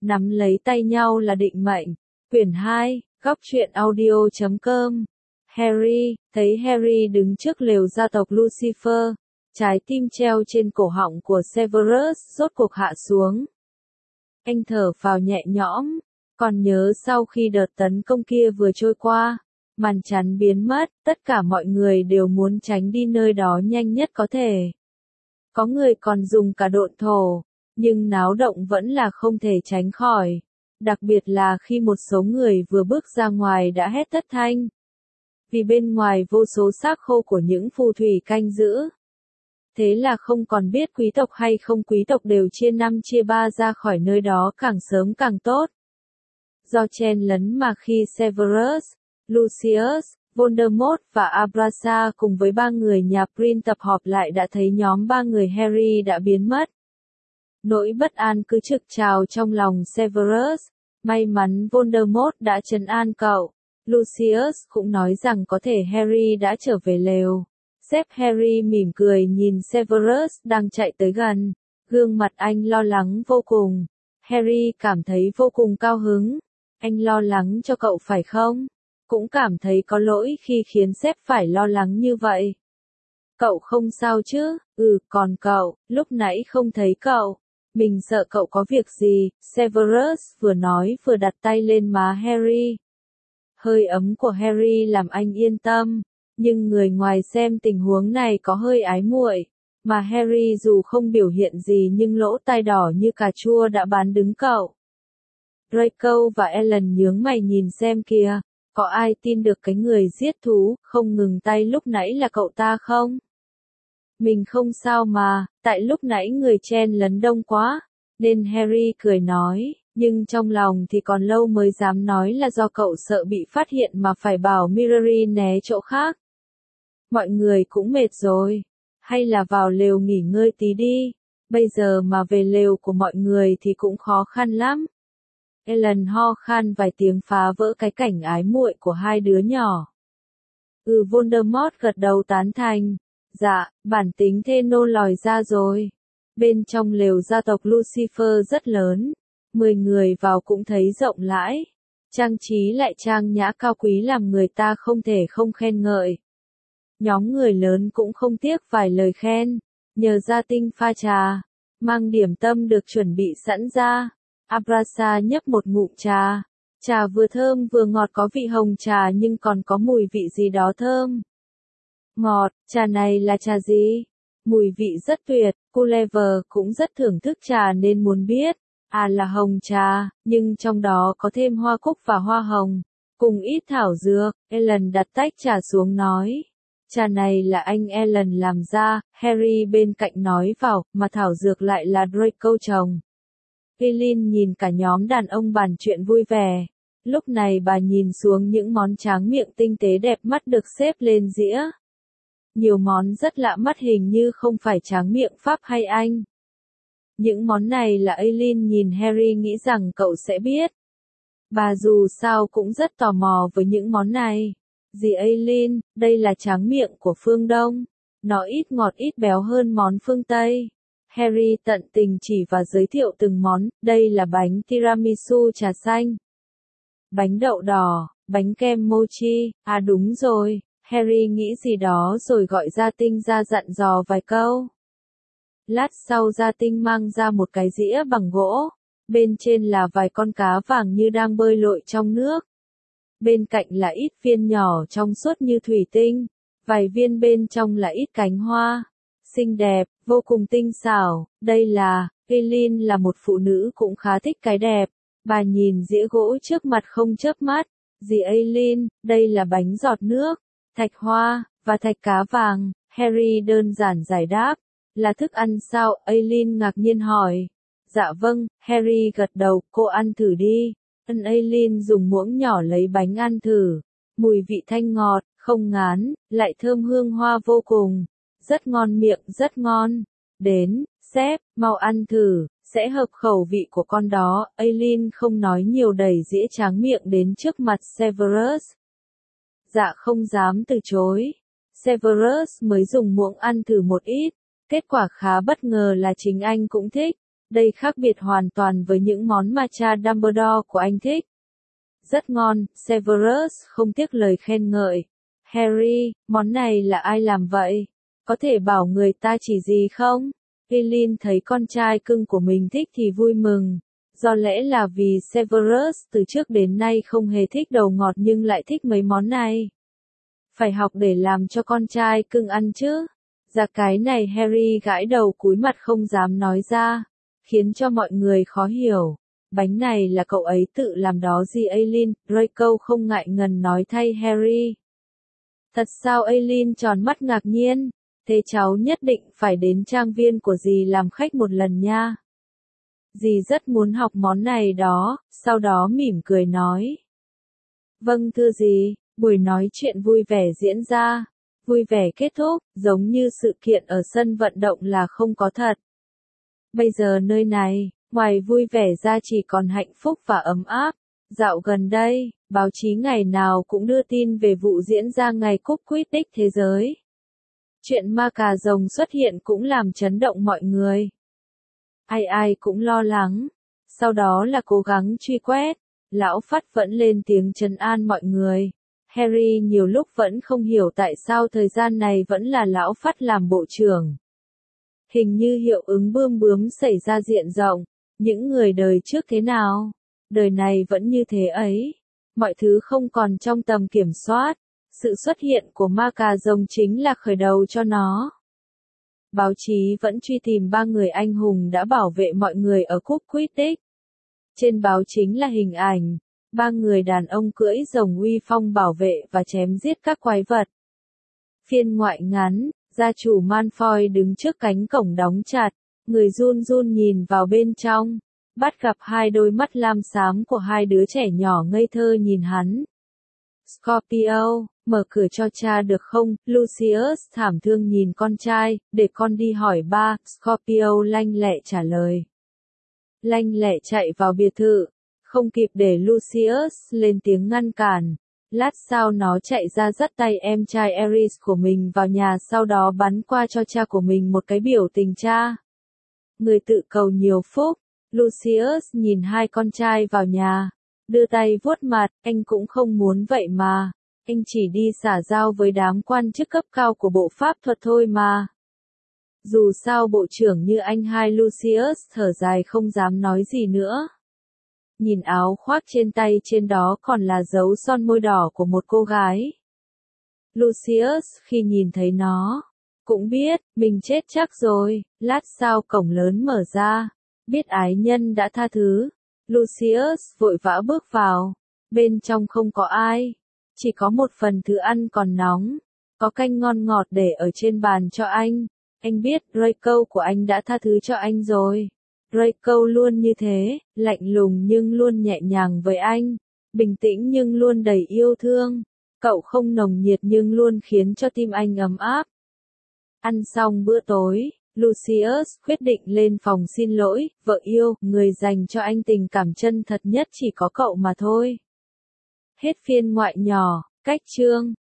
Nắm lấy tay nhau là định mệnh. Quyển 2, góc truyện audio.com. Harry, thấy Harry đứng trước lều gia tộc Lucifer, trái tim treo trên cổ họng của Severus rốt cuộc hạ xuống. Anh thở phào nhẹ nhõm, còn nhớ sau khi đợt tấn công kia vừa trôi qua, màn chắn biến mất, tất cả mọi người đều muốn tránh đi nơi đó nhanh nhất có thể. Có người còn dùng cả độn thổ, nhưng náo động vẫn là không thể tránh khỏi, đặc biệt là khi một số người vừa bước ra ngoài đã hét thất thanh. Vì bên ngoài vô số xác khô của những phù thủy canh giữ. Thế là không còn biết quý tộc hay không quý tộc đều chia năm chia ba ra khỏi nơi đó càng sớm càng tốt. Do chen lấn mà khi Severus, Lucius, Voldemort và Abrasa cùng với ba người nhà Prin tập họp lại đã thấy nhóm ba người Harry đã biến mất. Nỗi bất an cứ trực trào trong lòng Severus, may mắn Voldemort đã trấn an cậu. Lucius cũng nói rằng có thể Harry đã trở về lều. Sếp Harry mỉm cười nhìn Severus đang chạy tới gần, gương mặt anh lo lắng vô cùng. Harry cảm thấy vô cùng cao hứng. Anh lo lắng cho cậu phải không? Cũng cảm thấy có lỗi khi khiến sếp phải lo lắng như vậy. Cậu không sao chứ? Còn cậu, lúc nãy không thấy cậu. Mình sợ cậu có việc gì, Severus vừa nói vừa đặt tay lên má Harry. Hơi ấm của Harry làm anh yên tâm, nhưng người ngoài xem tình huống này có hơi ái muội, mà Harry dù không biểu hiện gì nhưng lỗ tai đỏ như cà chua đã bán đứng cậu. Draco và Ellen nhướng mày nhìn xem kìa, có ai tin được cái người giết thú, không ngừng tay lúc nãy là cậu ta không? Mình không sao mà, tại lúc nãy người chen lấn đông quá, nên Harry cười nói, nhưng trong lòng thì còn lâu mới dám nói là do cậu sợ bị phát hiện mà phải bảo Mirrory né chỗ khác. Mọi người cũng mệt rồi, hay là vào lều nghỉ ngơi tí đi, bây giờ mà về lều của mọi người thì cũng khó khăn lắm. Ellen ho khan vài tiếng phá vỡ cái cảnh ái muội của hai đứa nhỏ. Voldemort gật đầu tán thành. Dạ, bản tính thê nô lòi ra rồi. Bên trong lều gia tộc Lucifer rất lớn, 10 người vào cũng thấy rộng rãi, trang trí lại trang nhã cao quý làm người ta không thể không khen ngợi. Nhóm người lớn cũng không tiếc vài lời khen, nhờ gia tinh pha trà, mang điểm tâm được chuẩn bị sẵn ra. Abrasa nhấp một ngụm trà, trà vừa thơm vừa ngọt, có vị hồng trà nhưng còn có mùi vị gì đó thơm. Ngọt, trà này là trà gì? Mùi vị rất tuyệt, Gulliver cũng rất thưởng thức trà nên muốn biết. Là hồng trà, nhưng trong đó có thêm hoa cúc và hoa hồng, cùng ít thảo dược. Ellen đặt tách trà xuống nói. Trà này là anh Ellen làm ra, Harry bên cạnh nói vào, mà thảo dược lại là Draco trồng. Eileen nhìn cả nhóm đàn ông bàn chuyện vui vẻ. Lúc này bà nhìn xuống những món tráng miệng tinh tế đẹp mắt được xếp lên dĩa. Nhiều món rất lạ mắt, hình như không phải tráng miệng Pháp hay Anh. Những món này là Eileen nhìn Harry nghĩ rằng cậu sẽ biết. Bà dù sao cũng rất tò mò với những món này. Dì Eileen, đây là tráng miệng của phương Đông. Nó ít ngọt ít béo hơn món phương Tây. Harry tận tình chỉ và giới thiệu từng món, đây là bánh tiramisu trà xanh. Bánh đậu đỏ, bánh kem mochi, đúng rồi. Harry nghĩ gì đó rồi gọi gia tinh ra dặn dò vài câu. Lát sau gia tinh mang ra một cái dĩa bằng gỗ, bên trên là vài con cá vàng như đang bơi lội trong nước. Bên cạnh là ít viên nhỏ trong suốt như thủy tinh, vài viên bên trong là ít cánh hoa. Xinh đẹp, vô cùng tinh xảo, đây là, Eileen là một phụ nữ cũng khá thích cái đẹp. Bà nhìn dĩa gỗ trước mặt không chớp mắt. Dì Eileen, đây là bánh giọt nước, thạch hoa, và thạch cá vàng. Harry đơn giản giải đáp. Là thức ăn sao? Eileen ngạc nhiên hỏi. Dạ vâng, Harry gật đầu, cô ăn thử đi. Eileen dùng muỗng nhỏ lấy bánh ăn thử. Mùi vị thanh ngọt, không ngán, lại thơm hương hoa vô cùng. Rất ngon miệng, rất ngon. Đến, sếp, mau ăn thử, sẽ hợp khẩu vị của con đó. Eileen không nói nhiều đẩy dĩa tráng miệng đến trước mặt Severus. Dạ không dám từ chối. Severus mới dùng muỗng ăn thử một ít. Kết quả khá bất ngờ là chính anh cũng thích. Đây khác biệt hoàn toàn với những món mà cha Dumbledore của anh thích. Rất ngon, Severus không tiếc lời khen ngợi. Harry, món này là ai làm vậy? Có thể bảo người ta chỉ gì không? Eileen thấy con trai cưng của mình thích thì vui mừng. Do lẽ là vì Severus từ trước đến nay không hề thích đầu ngọt nhưng lại thích mấy món này. Phải học để làm cho con trai cưng ăn chứ. Dạ cái này Harry gãi đầu cúi mặt không dám nói ra, khiến cho mọi người khó hiểu. Bánh này là cậu ấy tự làm đó gì Eileen, Draco không ngại ngần nói thay Harry. Thật sao Eileen tròn mắt ngạc nhiên, thế cháu nhất định phải đến trang viên của dì làm khách một lần nha. Dì rất muốn học món này đó, sau đó mỉm cười nói. Vâng thưa dì, buổi nói chuyện vui vẻ diễn ra, vui vẻ kết thúc, giống như sự kiện ở sân vận động là không có thật. Bây giờ nơi này, ngoài vui vẻ ra chỉ còn hạnh phúc và ấm áp. Dạo gần đây, báo chí ngày nào cũng đưa tin về vụ diễn ra ngày cúp Quidditch thế giới. Chuyện ma cà rồng xuất hiện cũng làm chấn động mọi người. Ai ai cũng lo lắng. Sau đó là cố gắng truy quét. Lão Phắt vẫn lên tiếng trấn an mọi người. Harry nhiều lúc vẫn không hiểu tại sao thời gian này vẫn là Lão Phắt làm bộ trưởng. Hình như hiệu ứng bươm bướm xảy ra diện rộng. Những người đời trước thế nào? Đời này vẫn như thế ấy. Mọi thứ không còn trong tầm kiểm soát. Sự xuất hiện của ma cà rồng chính là khởi đầu cho nó. Báo chí vẫn truy tìm 3 người anh hùng đã bảo vệ mọi người ở cúp Quidditch. Trên báo chính là hình ảnh 3 người đàn ông cưỡi rồng uy phong bảo vệ và chém giết các quái vật. Phiên ngoại ngắn, gia chủ Malfoy đứng trước cánh cổng đóng chặt, người run run nhìn vào bên trong, bắt gặp hai đôi mắt lam xám của hai đứa trẻ nhỏ ngây thơ nhìn hắn. Scorpio, mở cửa cho cha được không? Lucius thảm thương nhìn con trai, để con đi hỏi ba, Scorpio lanh lẹ trả lời. Lanh lẹ chạy vào biệt thự, không kịp để Lucius lên tiếng ngăn cản. Lát sau nó chạy ra dắt tay em trai Eris của mình vào nhà sau đó bắn qua cho cha của mình một cái biểu tình cha. Người tự cầu nhiều phúc, Lucius nhìn hai con trai vào nhà, đưa tay vuốt mặt, anh cũng không muốn vậy mà. Anh chỉ đi xã giao với đám quan chức cấp cao của bộ pháp thuật thôi mà. Dù sao bộ trưởng như anh hai Lucius thở dài không dám nói gì nữa. Nhìn áo khoác trên tay trên đó còn là dấu son môi đỏ của một cô gái. Lucius khi nhìn thấy nó, cũng biết, mình chết chắc rồi, lát sau cổng lớn mở ra, biết ái nhân đã tha thứ. Lucius vội vã bước vào, bên trong không có ai, chỉ có một phần thức ăn còn nóng, có canh ngon ngọt để ở trên bàn cho anh biết Draco của anh đã tha thứ cho anh rồi. Draco luôn như thế, lạnh lùng nhưng luôn nhẹ nhàng với anh, bình tĩnh nhưng luôn đầy yêu thương, cậu không nồng nhiệt nhưng luôn khiến cho tim anh ấm áp. Ăn xong bữa tối, Lucius quyết định lên phòng xin lỗi, vợ yêu, người dành cho anh tình cảm chân thật nhất chỉ có cậu mà thôi. Hết phiên ngoại nhỏ, cách chương.